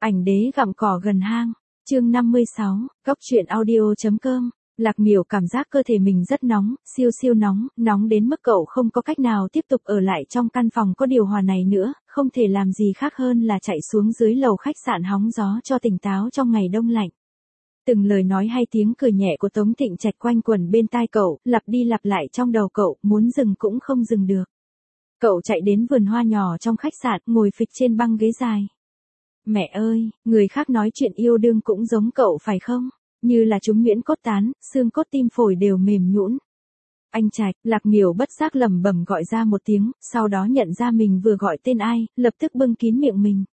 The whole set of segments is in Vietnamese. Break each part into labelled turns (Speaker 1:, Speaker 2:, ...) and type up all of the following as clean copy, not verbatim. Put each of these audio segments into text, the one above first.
Speaker 1: Ảnh đế gặm cỏ gần hang. Chương 56, Góc truyện audio.com. Lạc Miểu cảm giác cơ thể mình rất nóng, siêu siêu nóng, nóng đến mức cậu không có cách nào tiếp tục ở lại trong căn phòng có điều hòa này nữa, không thể làm gì khác hơn là chạy xuống dưới lầu khách sạn hóng gió cho tỉnh táo trong ngày đông lạnh. Từng lời nói hay tiếng cười nhẹ của Tống Thịnh Trạch quanh quẩn bên tai cậu, lặp đi lặp lại trong đầu cậu, muốn dừng cũng không dừng được. Cậu chạy đến vườn hoa nhỏ trong khách sạn, ngồi phịch trên băng ghế dài. Mẹ ơi, người khác nói chuyện yêu đương cũng giống cậu phải không? Như là chúng nhuyễn cốt tán, xương cốt tim phổi đều mềm nhũn. Anh Trạch, Lạc Miểu bất giác lẩm bẩm gọi ra một tiếng, sau đó nhận ra mình vừa gọi tên ai, lập tức bưng kín miệng mình.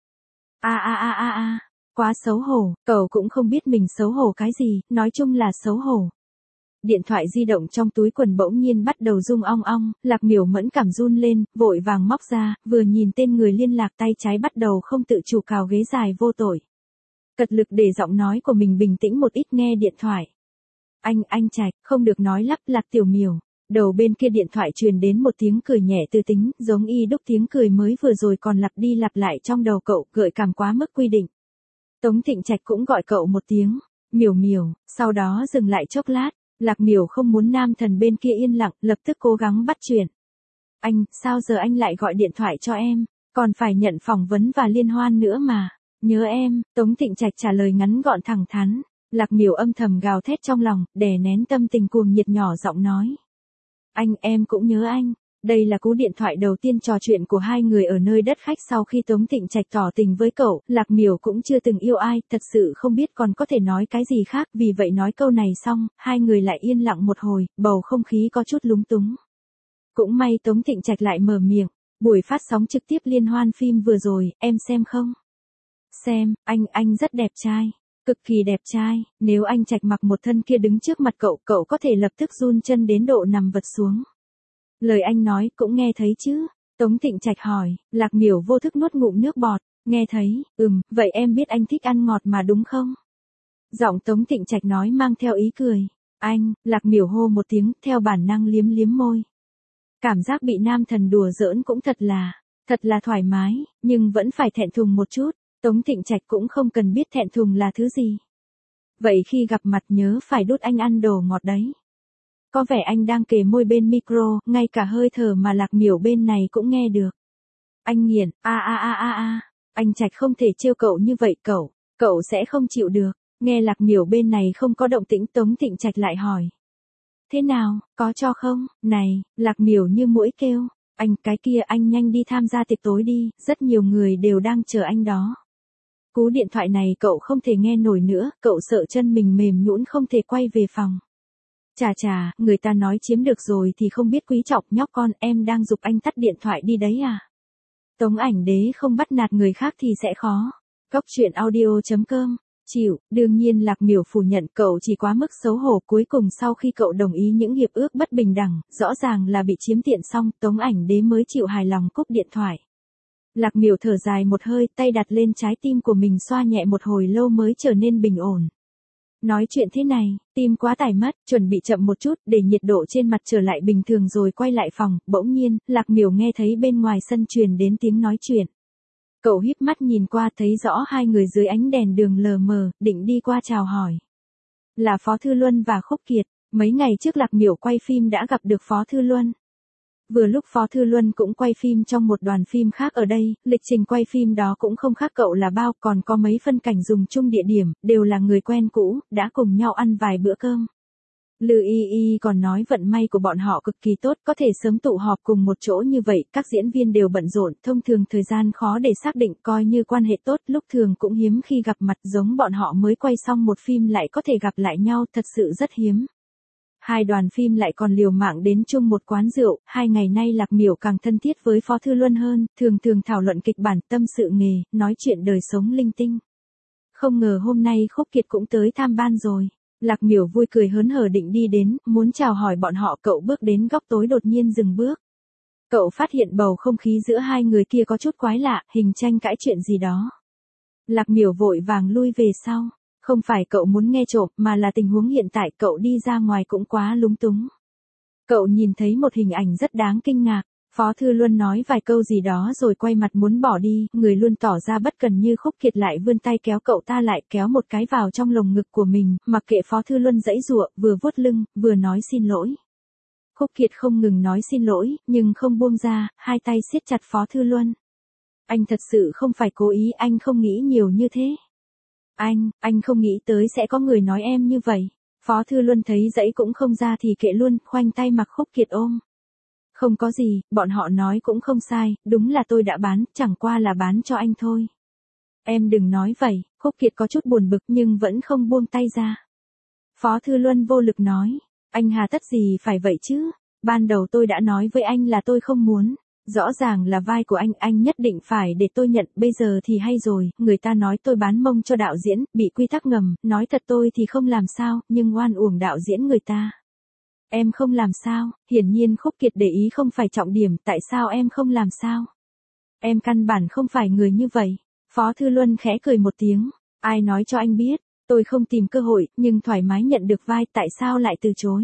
Speaker 1: Quá xấu hổ, cậu cũng không biết mình xấu hổ cái gì, nói chung là xấu hổ. Điện thoại di động trong túi quần bỗng nhiên bắt đầu rung ong ong, Lạc Miểu mẫn cảm run lên, vội vàng móc ra, vừa nhìn tên người liên lạc tay trái bắt đầu không tự chủ cào ghế dài vô tội. Cật lực để giọng nói của mình bình tĩnh một ít nghe điện thoại. Anh Trạch, không được nói lắp, Lạc Tiểu Miểu. Đầu bên kia điện thoại truyền đến một tiếng cười nhẹ tư tính, giống y đúc tiếng cười mới vừa rồi còn lặp đi lặp lại trong đầu cậu, gợi cảm quá mức quy định. Tống Thịnh Trạch cũng gọi cậu một tiếng, Miểu, sau đó dừng lại chốc lát. Lạc Miểu không muốn nam thần bên kia yên lặng, lập tức cố gắng bắt chuyện. Anh, sao giờ anh lại gọi điện thoại cho em, còn phải nhận phỏng vấn và liên hoan nữa mà. Nhớ em, Tống Thịnh Trạch trả lời ngắn gọn thẳng thắn. Lạc Miểu âm thầm gào thét trong lòng, đè nén tâm tình cuồng nhiệt nhỏ giọng nói. Em cũng nhớ anh. Đây là cú điện thoại đầu tiên trò chuyện của hai người ở nơi đất khách sau khi Tống Thịnh Trạch tỏ tình với cậu, Lạc Miểu cũng chưa từng yêu ai, thật sự không biết còn có thể nói cái gì khác, vì vậy nói câu này xong, hai người lại yên lặng một hồi, bầu không khí có chút lúng túng. Cũng may Tống Thịnh Trạch lại mở miệng, buổi phát sóng trực tiếp liên hoan phim vừa rồi, em xem không? Xem, anh rất đẹp trai. Cực kỳ đẹp trai, nếu anh Trạch mặc một thân kia đứng trước mặt cậu có thể lập tức run chân đến độ nằm vật xuống. Lời anh nói cũng nghe thấy chứ? Tống Thịnh Trạch hỏi, Lạc Miểu vô thức nuốt ngụm nước bọt, nghe thấy, vậy em biết anh thích ăn ngọt mà đúng không? Giọng Tống Thịnh Trạch nói mang theo ý cười. Anh, Lạc Miểu hô một tiếng, theo bản năng liếm liếm môi. Cảm giác bị nam thần đùa giỡn cũng thật là thoải mái, nhưng vẫn phải thẹn thùng một chút. Tống Thịnh Trạch cũng không cần biết thẹn thùng là thứ gì. Vậy khi gặp mặt nhớ phải đút anh ăn đồ ngọt đấy. Có vẻ anh đang kề môi bên micro, ngay cả hơi thở mà Lạc Miểu bên này cũng nghe được. Anh nghiền, anh Trạch không thể trêu cậu như vậy, cậu sẽ không chịu được. Nghe Lạc Miểu bên này không có động tĩnh, Tống Thịnh Trạch lại hỏi. Thế nào, có cho không? Này, Lạc Miểu như muỗi kêu. Anh cái kia, anh nhanh đi tham gia tiệc tối đi, rất nhiều người đều đang chờ anh đó. Cú điện thoại này cậu không thể nghe nổi nữa, cậu sợ chân mình mềm nhũn không thể quay về phòng. Chà, người ta nói chiếm được rồi thì không biết quý trọng, nhóc con, em đang giục anh tắt điện thoại đi đấy à? Tống Ảnh Đế không bắt nạt người khác thì sẽ khó. Góc truyện audio.com. Chịu, đương nhiên Lạc Miểu phủ nhận cậu chỉ quá mức xấu hổ, cuối cùng sau khi cậu đồng ý những hiệp ước bất bình đẳng, rõ ràng là bị chiếm tiện xong, Tống Ảnh Đế mới chịu hài lòng cúp điện thoại. Lạc Miểu thở dài một hơi, tay đặt lên trái tim của mình xoa nhẹ một hồi lâu mới trở nên bình ổn. Nói chuyện thế này, tim quá tải mất, chuẩn bị chậm một chút để nhiệt độ trên mặt trở lại bình thường rồi quay lại phòng, bỗng nhiên, Lạc Miểu nghe thấy bên ngoài sân truyền đến tiếng nói chuyện. Cậu híp mắt nhìn qua thấy rõ hai người dưới ánh đèn đường lờ mờ, định đi qua chào hỏi. Là Phó Thư Luân và Khúc Kiệt, mấy ngày trước Lạc Miểu quay phim đã gặp được Phó Thư Luân. Vừa lúc Phó Thư Luân cũng quay phim trong một đoàn phim khác ở đây, lịch trình quay phim đó cũng không khác cậu là bao, còn có mấy phân cảnh dùng chung địa điểm, đều là người quen cũ, đã cùng nhau ăn vài bữa cơm. Lư Y còn nói vận may của bọn họ cực kỳ tốt, có thể sớm tụ họp cùng một chỗ như vậy, các diễn viên đều bận rộn, thông thường thời gian khó để xác định, coi như quan hệ tốt, lúc thường cũng hiếm khi gặp mặt, giống bọn họ mới quay xong một phim lại có thể gặp lại nhau, thật sự rất hiếm. Hai đoàn phim lại còn liều mạng đến chung một quán rượu, 2 ngày nay Lạc Miểu càng thân thiết với Phó Thư Luân hơn, thường thảo luận kịch bản, tâm sự nghề, nói chuyện đời sống linh tinh. Không ngờ hôm nay Khúc Kiệt cũng tới tham ban rồi. Lạc Miểu vui cười hớn hở định đi đến, muốn chào hỏi bọn họ, cậu bước đến góc tối đột nhiên dừng bước. Cậu phát hiện bầu không khí giữa hai người kia có chút quái lạ, hình tranh cãi chuyện gì đó. Lạc Miểu vội vàng lui về sau. Không phải cậu muốn nghe trộm, mà là tình huống hiện tại cậu đi ra ngoài cũng quá lúng túng. Cậu nhìn thấy một hình ảnh rất đáng kinh ngạc. Phó Thư Luân nói vài câu gì đó rồi quay mặt muốn bỏ đi, người luôn tỏ ra bất cần như Khúc Kiệt lại vươn tay kéo cậu ta lại, kéo một cái vào trong lồng ngực của mình, mặc kệ Phó Thư Luân giãy giụa, vừa vuốt lưng, vừa nói xin lỗi. Khúc Kiệt không ngừng nói xin lỗi, nhưng không buông ra, hai tay siết chặt Phó Thư Luân. Anh thật sự không phải cố ý, anh không nghĩ nhiều như thế. Anh không nghĩ tới sẽ có người nói em như vậy. Phó Thư Luân thấy giãy cũng không ra thì kệ luôn, khoanh tay mặc Khúc Kiệt ôm. Không có gì, bọn họ nói cũng không sai, đúng là tôi đã bán, chẳng qua là bán cho anh thôi. Em đừng nói vậy, Khúc Kiệt có chút buồn bực nhưng vẫn không buông tay ra. Phó Thư Luân vô lực nói, anh hà tất gì phải vậy chứ, ban đầu tôi đã nói với anh là tôi không muốn. Rõ ràng là vai của anh nhất định phải để tôi nhận, bây giờ thì hay rồi, người ta nói tôi bán mông cho đạo diễn, bị quy tắc ngầm, nói thật tôi thì không làm sao, nhưng oan uổng đạo diễn người ta. Em không làm sao, hiển nhiên Khúc Kiệt để ý không phải trọng điểm, tại sao em không làm sao? Em căn bản không phải người như vậy. Phó Thư Luân khẽ cười một tiếng, ai nói cho anh biết, tôi không tìm cơ hội, nhưng thoải mái nhận được vai, tại sao lại từ chối?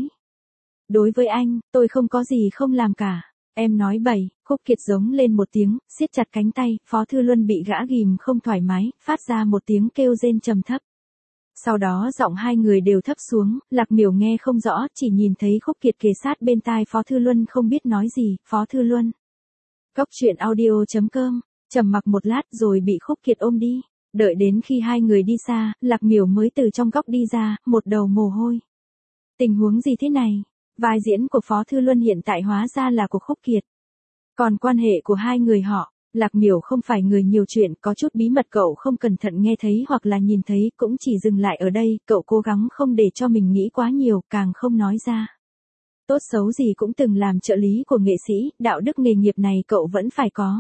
Speaker 1: Đối với anh, tôi không có gì không làm cả. Em nói bậy, Khúc Kiệt giống lên một tiếng, siết chặt cánh tay, Phó Thư Luân bị gã ghìm không thoải mái, phát ra một tiếng kêu rên trầm thấp. Sau đó giọng hai người đều thấp xuống, Lạc Miểu nghe không rõ, chỉ nhìn thấy Khúc Kiệt kề sát bên tai Phó Thư Luân không biết nói gì, Phó Thư Luân. Cốc truyện audio.com, trầm mặc một lát rồi bị Khúc Kiệt ôm đi. Đợi đến khi hai người đi xa, Lạc Miểu mới từ trong góc đi ra, một đầu mồ hôi. Tình huống gì thế này? Vai diễn của Phó Thư Luân hiện tại hóa ra là của Khúc Kiệt. Còn quan hệ của hai người họ, Lạc Miểu không phải người nhiều chuyện, có chút bí mật cậu không cẩn thận nghe thấy hoặc là nhìn thấy, cũng chỉ dừng lại ở đây, cậu cố gắng không để cho mình nghĩ quá nhiều, càng không nói ra. Tốt xấu gì cũng từng làm trợ lý của nghệ sĩ, đạo đức nghề nghiệp này cậu vẫn phải có.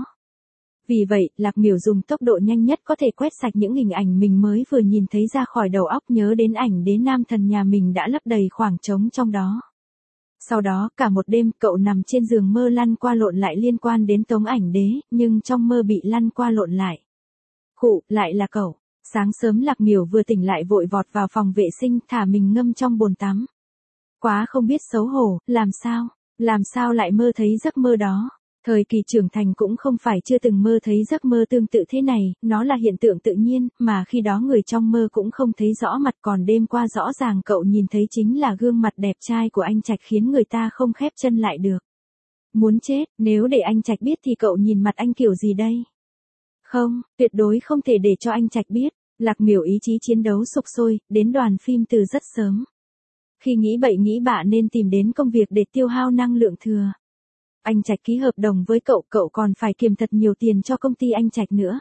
Speaker 1: Vì vậy, Lạc Miểu dùng tốc độ nhanh nhất có thể quét sạch những hình ảnh mình mới vừa nhìn thấy ra khỏi đầu óc, nhớ đến ảnh đế nam thần nhà mình đã lấp đầy khoảng trống trong đó. Sau đó, cả một đêm, cậu nằm trên giường mơ lăn qua lộn lại liên quan đến tống ảnh đế, nhưng trong mơ bị lăn qua lộn lại. Khụ, lại là cậu. Sáng sớm Lạc Miểu vừa tỉnh lại vội vọt vào phòng vệ sinh, thả mình ngâm trong bồn tắm. Quá không biết xấu hổ, làm sao lại mơ thấy giấc mơ đó. Thời kỳ trưởng thành cũng không phải chưa từng mơ thấy giấc mơ tương tự thế này, nó là hiện tượng tự nhiên, mà khi đó người trong mơ cũng không thấy rõ mặt, còn đêm qua rõ ràng cậu nhìn thấy chính là gương mặt đẹp trai của anh Trạch khiến người ta không khép chân lại được. Muốn chết, nếu để anh Trạch biết thì cậu nhìn mặt anh kiểu gì đây? Không, tuyệt đối không thể để cho anh Trạch biết. Lạc Miểu ý chí chiến đấu sục sôi, đến đoàn phim từ rất sớm. Khi nghĩ bậy nghĩ bạ nên tìm đến công việc để tiêu hao năng lượng thừa. Anh Trạch ký hợp đồng với cậu, cậu còn phải kiềm thật nhiều tiền cho công ty anh Trạch nữa.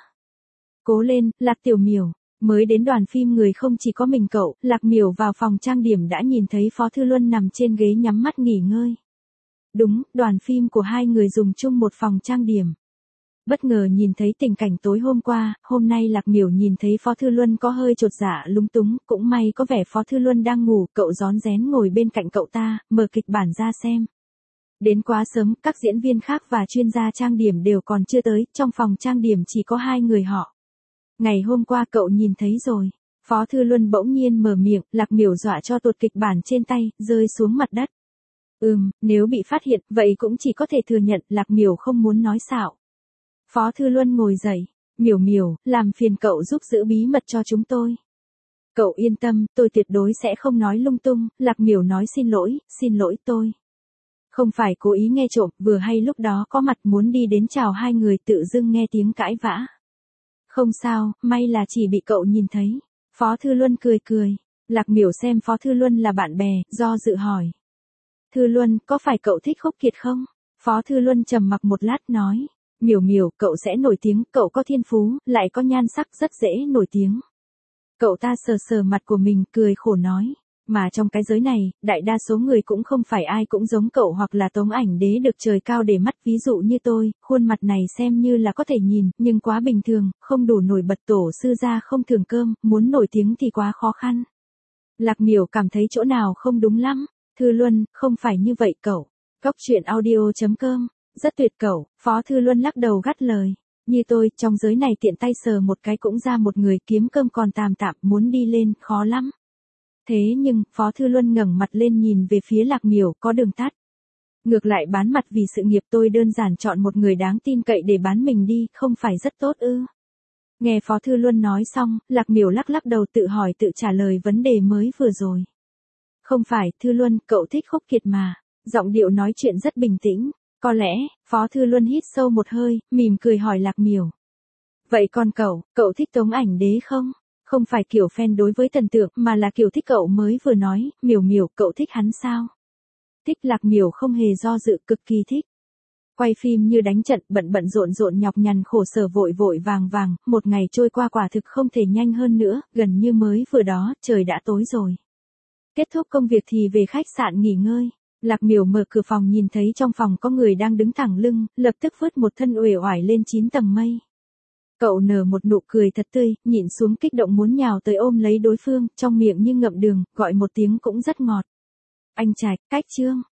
Speaker 1: Cố lên, Lạc Tiểu Miểu. Mới đến đoàn phim người không chỉ có mình cậu, Lạc Miểu vào phòng trang điểm đã nhìn thấy Phó Thư Luân nằm trên ghế nhắm mắt nghỉ ngơi. Đúng, đoàn phim của hai người dùng chung một phòng trang điểm. Bất ngờ nhìn thấy tình cảnh tối hôm qua, hôm nay Lạc Miểu nhìn thấy Phó Thư Luân có hơi chột dạ lúng túng, cũng may có vẻ Phó Thư Luân đang ngủ, cậu rón rén ngồi bên cạnh cậu ta, mở kịch bản ra xem. Đến quá sớm, các diễn viên khác và chuyên gia trang điểm đều còn chưa tới, trong phòng trang điểm chỉ có hai người họ. Ngày hôm qua cậu nhìn thấy rồi. Phó Thư Luân bỗng nhiên mở miệng, Lạc Miểu dọa cho tuột kịch bản trên tay, rơi xuống mặt đất. Nếu bị phát hiện, vậy cũng chỉ có thể thừa nhận, Lạc Miểu không muốn nói xạo. Phó Thư Luân ngồi dậy, Miểu, làm phiền cậu giúp giữ bí mật cho chúng tôi. Cậu yên tâm, tôi tuyệt đối sẽ không nói lung tung, Lạc Miểu nói xin lỗi tôi. Không phải cố ý nghe trộm, vừa hay lúc đó có mặt muốn đi đến chào hai người tự dưng nghe tiếng cãi vã. Không sao, may là chỉ bị cậu nhìn thấy. Phó Thư Luân cười. Lạc Miểu xem Phó Thư Luân là bạn bè, do dự hỏi. Thư Luân, có phải cậu thích Khúc Kiệt không? Phó Thư Luân trầm mặc một lát nói. Miểu, cậu sẽ nổi tiếng, cậu có thiên phú, lại có nhan sắc rất dễ nổi tiếng. Cậu ta sờ mặt của mình, cười khổ nói. Mà trong cái giới này, đại đa số người cũng không phải ai cũng giống cậu hoặc là tống ảnh đế được trời cao để mắt, ví dụ như tôi, khuôn mặt này xem như là có thể nhìn, nhưng quá bình thường, không đủ nổi bật, tổ sư gia không thường cơm, muốn nổi tiếng thì quá khó khăn. Lạc Miểu cảm thấy chỗ nào không đúng lắm. Thư Luân, không phải như vậy cậu. Cốc truyện audio.com, rất tuyệt cậu. Phó Thư Luân lắc đầu gắt lời. Như tôi, trong giới này tiện tay sờ một cái cũng ra một người, kiếm cơm còn tạm, muốn đi lên, khó lắm. Thế nhưng, Phó Thư Luân ngẩng mặt lên nhìn về phía Lạc Miểu, có đường tắt. Ngược lại bán mặt vì sự nghiệp tôi đơn giản chọn một người đáng tin cậy để bán mình đi, không phải rất tốt ư? Nghe Phó Thư Luân nói xong, Lạc Miểu lắc lắc đầu tự hỏi tự trả lời vấn đề mới vừa rồi. Không phải, Thư Luân, cậu thích Khúc Kiệt mà. Giọng điệu nói chuyện rất bình tĩnh. Có lẽ, Phó Thư Luân hít sâu một hơi, mỉm cười hỏi Lạc Miểu. Vậy còn cậu thích Tống Ảnh Đế không? Không phải kiểu fan đối với thần tượng mà là kiểu thích cậu mới vừa nói, Miểu, cậu thích hắn sao? Thích. Lạc Miểu không hề do dự, cực kỳ thích. Quay phim như đánh trận, bận rộn nhọc nhằn khổ sở vội vàng, một ngày trôi qua quả thực không thể nhanh hơn nữa, gần như mới vừa đó, trời đã tối rồi. Kết thúc công việc thì về khách sạn nghỉ ngơi. Lạc Miểu mở cửa phòng nhìn thấy trong phòng có người đang đứng thẳng lưng, lập tức vứt một thân uể oải lên 9 tầng mây. Cậu nở một nụ cười thật tươi, nhịn xuống kích động muốn nhào tới ôm lấy đối phương, trong miệng như ngậm đường, gọi một tiếng cũng rất ngọt. Anh Trạch, cách Trương.